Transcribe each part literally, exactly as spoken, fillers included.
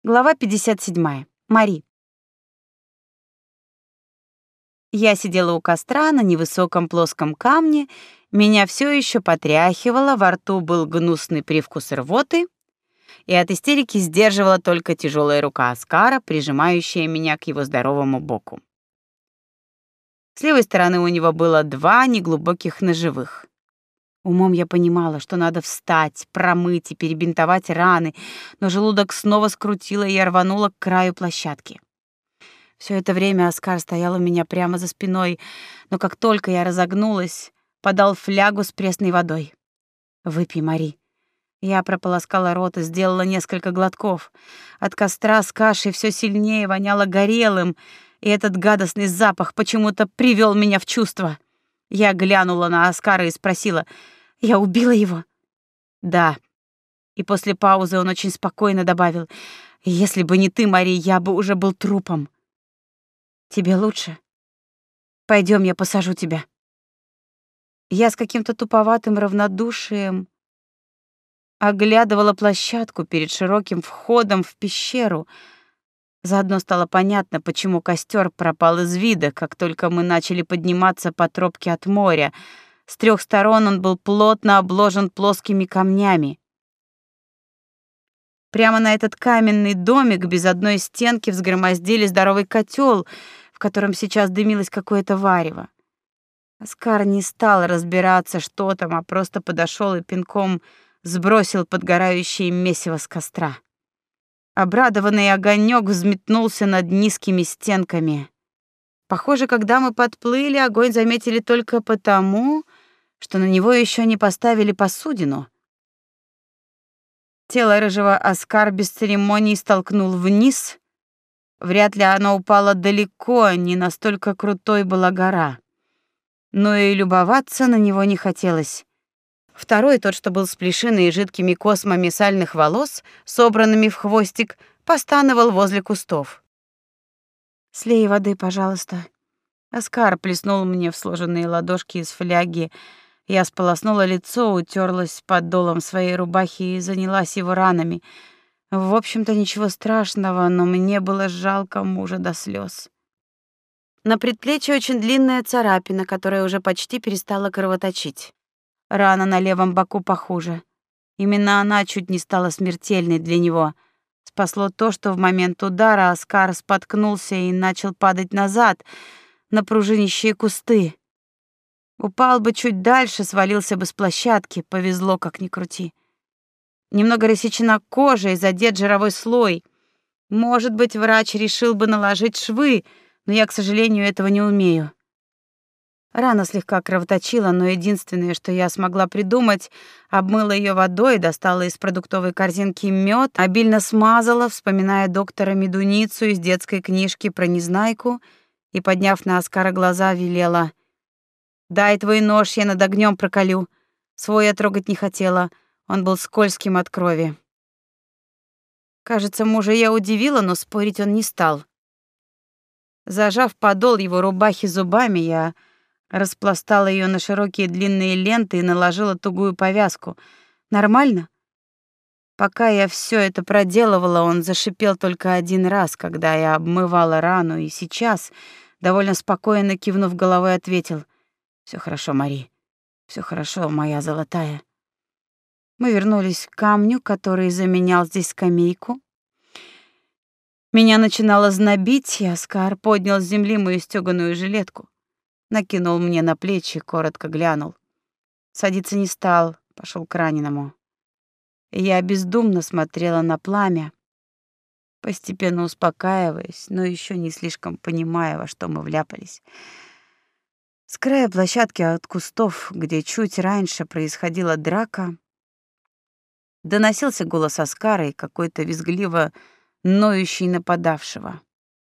Глава пятьдесят седьмая. Мари. Я сидела у костра на невысоком плоском камне, меня все еще потряхивало, во рту был гнусный привкус рвоты, и от истерики сдерживала только тяжелая рука Оскара, прижимающая меня к его здоровому боку. С левой стороны у него было два неглубоких ножевых. Умом я понимала, что надо встать, промыть и перебинтовать раны, но желудок снова скрутило, и я рванула к краю площадки. Все это время Оскар стоял у меня прямо за спиной, но как только я разогнулась, подал флягу с пресной водой. «Выпей, Мари». Я прополоскала рот и сделала несколько глотков. От костра с кашей все сильнее воняло горелым, и этот гадостный запах почему-то привел меня в чувство. Я глянула на Оскара и спросила: «Я убила его?» «Да». И после паузы он очень спокойно добавил: «Если бы не ты, Мари, я бы уже был трупом». «Тебе лучше? Пойдем, я посажу тебя». Я с каким-то туповатым равнодушием оглядывала площадку перед широким входом в пещеру. Заодно стало понятно, почему костер пропал из вида, как только мы начали подниматься по тропке от моря. С трех сторон он был плотно обложен плоскими камнями. Прямо на этот каменный домик без одной стенки взгромоздили здоровый котел, в котором сейчас дымилось какое-то варево. Оскар не стал разбираться, что там, а просто подошел и пинком сбросил подгорающее месиво с костра. Обрадованный огонек взметнулся над низкими стенками. Похоже, когда мы подплыли, огонь заметили только потому, что на него еще не поставили посудину. Тело рыжего Оскар без церемоний столкнул вниз. Вряд ли оно упало далеко, не настолько крутой была гора. Но и любоваться на него не хотелось. Второй, тот, что был с плешиной и жидкими космами сальных волос, собранными в хвостик, постановал возле кустов. «Слей воды, пожалуйста». Оскар плеснул мне в сложенные ладошки из фляги. Я сполоснула лицо, утерлась под долом своей рубахи и занялась его ранами. В общем-то, ничего страшного, но мне было жалко мужа до слез. На предплечье очень длинная царапина, которая уже почти перестала кровоточить. Рана на левом боку похуже. Именно она чуть не стала смертельной для него. Спасло то, что в момент удара Оскар споткнулся и начал падать назад на пружинищие кусты. Упал бы чуть дальше, свалился бы с площадки, повезло, как ни крути. Немного рассечена кожа и задет жировой слой. Может быть, врач решил бы наложить швы, но я, к сожалению, этого не умею. Рана слегка кровоточила, но единственное, что я смогла придумать, обмыла ее водой, достала из продуктовой корзинки мед, обильно смазала, вспоминая доктора Медуницу из детской книжки про Незнайку, и, подняв на Оскара глаза, велела: «Дай твой нож, я над огнем проколю». Свой я трогать не хотела, он был скользким от крови. Кажется, мужа я удивила, но спорить он не стал. Зажав подол его рубахи зубами, я распластала ее на широкие длинные ленты и наложила тугую повязку. Нормально? Пока я все это проделывала, он зашипел только один раз, когда я обмывала рану, и сейчас, довольно спокойно кивнув головой, ответил: «Все хорошо, Мари, все хорошо, моя золотая». Мы вернулись к камню, который заменял здесь скамейку. Меня начинало знобить, и Оскар поднял с земли мою стёганую жилетку, накинул мне на плечи, коротко глянул. Садиться не стал, пошел к раненому. Я бездумно смотрела на пламя, постепенно успокаиваясь, но еще не слишком понимая, во что мы вляпались. С края площадки от кустов, где чуть раньше происходила драка, доносился голос Оскара и какой-то визгливо ноющий нападавшего.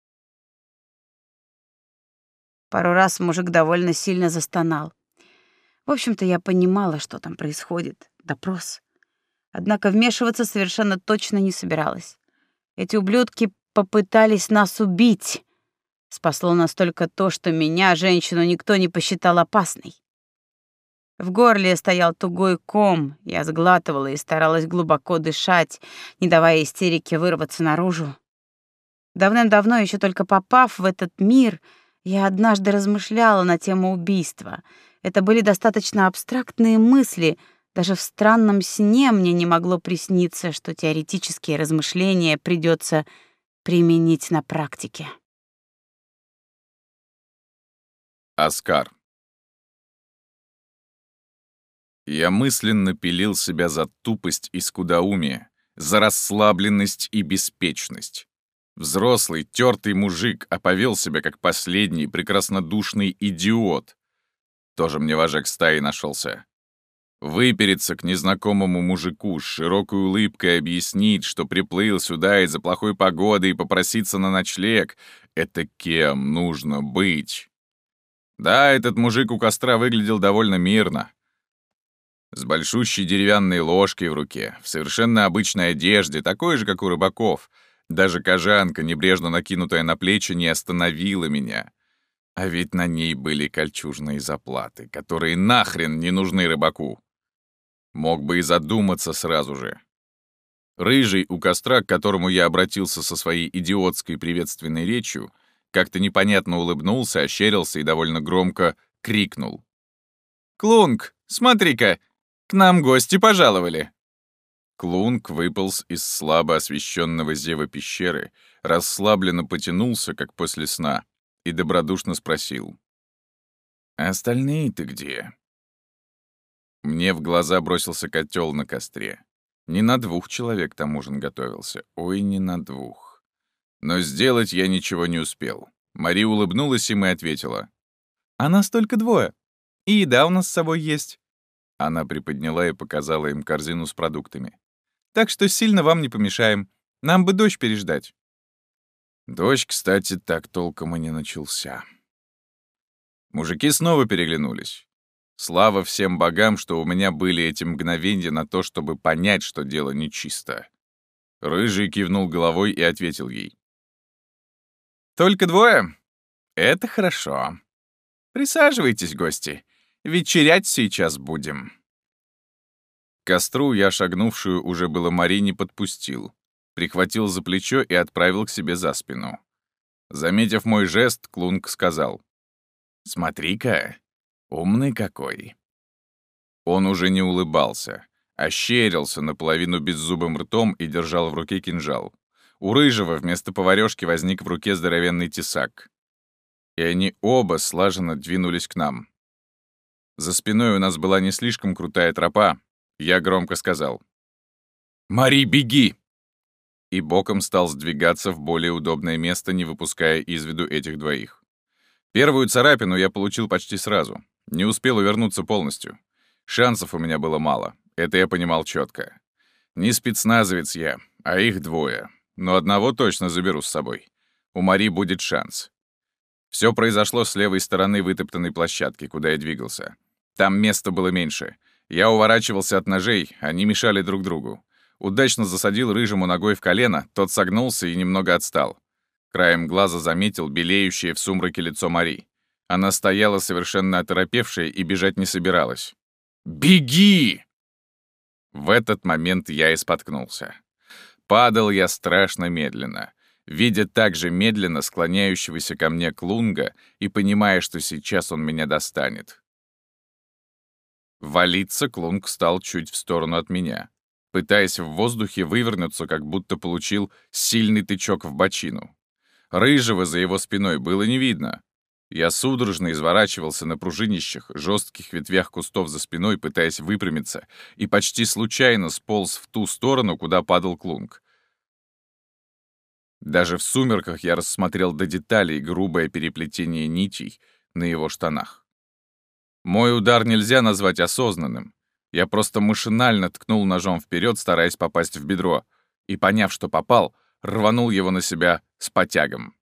Пару раз мужик довольно сильно застонал. В общем-то, я понимала, что там происходит. Допрос. Однако вмешиваться совершенно точно не собиралась. Эти ублюдки попытались нас убить. Спасло нас только то, что меня, женщину, никто не посчитал опасной. В горле стоял тугой ком, я сглатывала и старалась глубоко дышать, не давая истерике вырваться наружу. Давным-давно, еще только попав в этот мир, я однажды размышляла на тему убийства. Это были достаточно абстрактные мысли, даже в странном сне мне не могло присниться, что теоретические размышления придется применить на практике. Оскар. Я мысленно пилил себя за тупость и скудоумие, за расслабленность и беспечность. Взрослый, тертый мужик, а повел себя как последний прекраснодушный идиот. Тоже мне вожак стаи нашелся. Выпереться к незнакомому мужику с широкой улыбкой объяснить, что приплыл сюда из-за плохой погоды и попроситься на ночлег — это кем нужно быть? Да, этот мужик у костра выглядел довольно мирно. С большущей деревянной ложкой в руке, в совершенно обычной одежде, такой же, как у рыбаков. Даже кожанка, небрежно накинутая на плечи, не остановила меня. А ведь на ней были кольчужные заплаты, которые нахрен не нужны рыбаку. Мог бы и задуматься сразу же. Рыжий у костра, к которому я обратился со своей идиотской приветственной речью, как-то непонятно улыбнулся, ощерился и довольно громко крикнул. «Клунг, смотри-ка, к нам гости пожаловали!» Клунг выполз из слабо освещенного зева пещеры, расслабленно потянулся, как после сна, и добродушно спросил. «А остальные-то где?» Мне в глаза бросился котел на костре. Не на двух человек там ужин готовился. Ой, не на двух. Но сделать я ничего не успел. Мари улыбнулась им и ответила. «А нас только двое. И еда у нас с собой есть». Она приподняла и показала им корзину с продуктами. «Так что сильно вам не помешаем. Нам бы дождь переждать». Дождь, кстати, так толком и не начался. Мужики снова переглянулись. Слава всем богам, что у меня были эти мгновения на то, чтобы понять, что дело нечисто. Рыжий кивнул головой и ответил ей. «Только двое? Это хорошо. Присаживайтесь, гости. Вечерять сейчас будем». К костру я, шагнувшую уже было Мари, не подпустил. Прихватил за плечо и отправил к себе за спину. Заметив мой жест, Клунг сказал. «Смотри-ка, умный какой». Он уже не улыбался, ощерился наполовину беззубым ртом и держал в руке кинжал. У Рыжего вместо поварёшки возник в руке здоровенный тесак. И они оба слаженно двинулись к нам. За спиной у нас была не слишком крутая тропа. Я громко сказал. «Мари, беги!» И боком стал сдвигаться в более удобное место, не выпуская из виду этих двоих. Первую царапину я получил почти сразу. Не успел увернуться полностью. Шансов у меня было мало. Это я понимал четко. Не спецназовец я, а их двое. Но одного точно заберу с собой. У Мари будет шанс. Все произошло с левой стороны вытоптанной площадки, куда я двигался. Там места было меньше. Я уворачивался от ножей, они мешали друг другу. Удачно засадил Рыжему ногой в колено, тот согнулся и немного отстал. Краем глаза заметил белеющее в сумраке лицо Мари. Она стояла совершенно оторопевшая и бежать не собиралась. «Беги!» В этот момент я и споткнулся. Падал я страшно медленно, видя также медленно склоняющегося ко мне Клунга и понимая, что сейчас он меня достанет. Валиться Клунг стал чуть в сторону от меня, пытаясь в воздухе вывернуться, как будто получил сильный тычок в бочину. Рыжего за его спиной было не видно. Я судорожно изворачивался на пружинищах, жестких ветвях кустов за спиной, пытаясь выпрямиться, и почти случайно сполз в ту сторону, куда падал Клунг. Даже в сумерках я рассмотрел до деталей грубое переплетение нитей на его штанах. Мой удар нельзя назвать осознанным. Я просто машинально ткнул ножом вперед, стараясь попасть в бедро, и, поняв, что попал, рванул его на себя с потягом.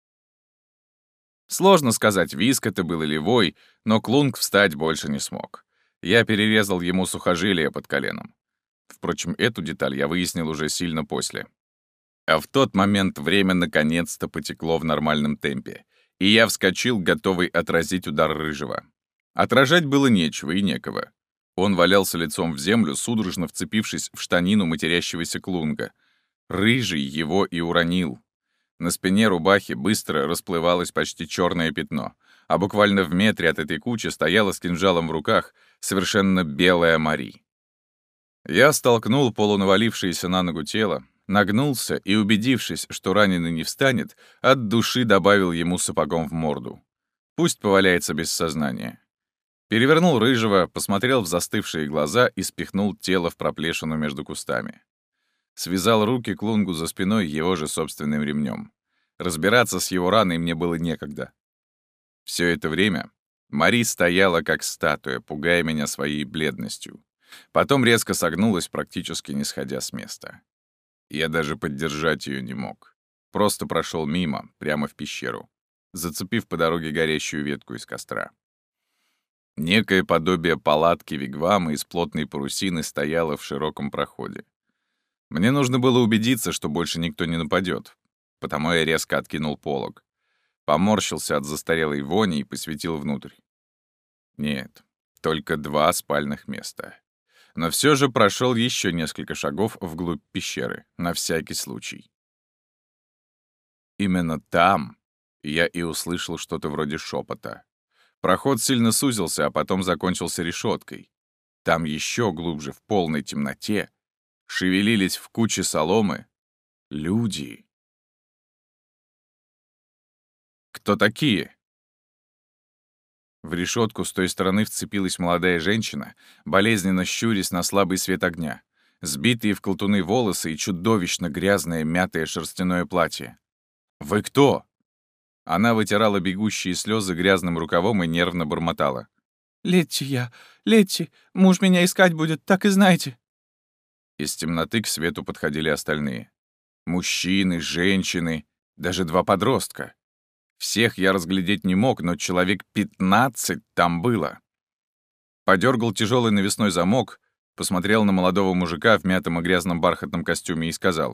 Сложно сказать, виск это был или вой, но Клунг встать больше не смог. Я перерезал ему сухожилие под коленом. Впрочем, эту деталь я выяснил уже сильно после. А в тот момент время наконец-то потекло в нормальном темпе, и я вскочил, готовый отразить удар Рыжего. Отражать было нечего и некого. Он валялся лицом в землю, судорожно вцепившись в штанину матерящегося клунга. Рыжий его и уронил. На спине рубахи быстро расплывалось почти черное пятно, а буквально в метре от этой кучи стояла с кинжалом в руках совершенно белая Мари. Я столкнул полунавалившееся на ногу тело, нагнулся и, убедившись, что раненый не встанет, от души добавил ему сапогом в морду. Пусть поваляется без сознания. Перевернул рыжего, посмотрел в застывшие глаза и спихнул тело в проплешину между кустами. Связал руки клунгу за спиной его же собственным ремнем. Разбираться с его раной мне было некогда. Все это время Мари стояла как статуя, пугая меня своей бледностью. Потом резко согнулась, практически не сходя с места. Я даже поддержать ее не мог. Просто прошел мимо, прямо в пещеру, зацепив по дороге горящую ветку из костра. Некое подобие палатки вигвама из плотной парусины стояло в широком проходе. Мне нужно было убедиться, что больше никто не нападет, потому я резко откинул полог. Поморщился от застарелой вони и посветил внутрь. Нет, только два спальных места. Но все же прошел еще несколько шагов вглубь пещеры, на всякий случай. Именно там я и услышал что-то вроде шепота. Проход сильно сузился, а потом закончился решеткой. Там еще глубже, в полной темноте, шевелились в куче соломы люди. Кто такие? В решетку с той стороны вцепилась молодая женщина, болезненно щурясь на слабый свет огня, сбитые в колтуны волосы и чудовищно грязное мятое шерстяное платье. «Вы кто?» Она вытирала бегущие слезы грязным рукавом и нервно бормотала. «Летти я, Летти, муж меня искать будет, так и знайте». Из темноты к свету подходили остальные. Мужчины, женщины, даже два подростка. Всех я разглядеть не мог, но человек пятнадцать там было. Подергал тяжелый навесной замок, посмотрел на молодого мужика в мятом и грязном бархатном костюме и сказал.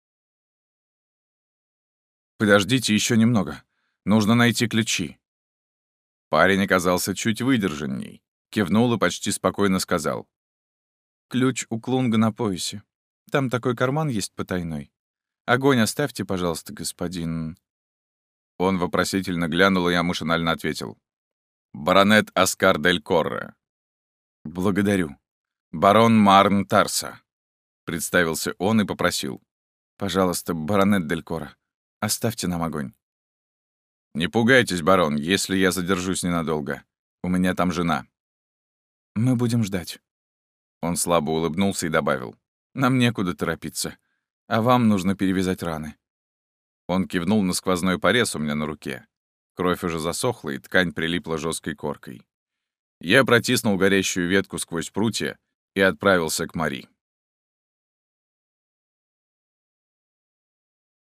«Подождите еще немного. Нужно найти ключи». Парень оказался чуть выдержанней, кивнул и почти спокойно сказал. «Ключ у клунга на поясе. Там такой карман есть потайной. Огонь оставьте, пожалуйста, господин...» Он вопросительно глянул, и я машинально ответил. «Баронет Оскар дель Корре». «Благодарю. Барон Марн Тарса», — представился он и попросил. «Пожалуйста, баронет дель Корре, оставьте нам огонь». «Не пугайтесь, барон, если я задержусь ненадолго. У меня там жена». «Мы будем ждать». Он слабо улыбнулся и добавил. «Нам некуда торопиться, а вам нужно перевязать раны». Он кивнул на сквозной порез у меня на руке. Кровь уже засохла, и ткань прилипла жесткой коркой. Я протиснул горящую ветку сквозь прутья и отправился к Мари.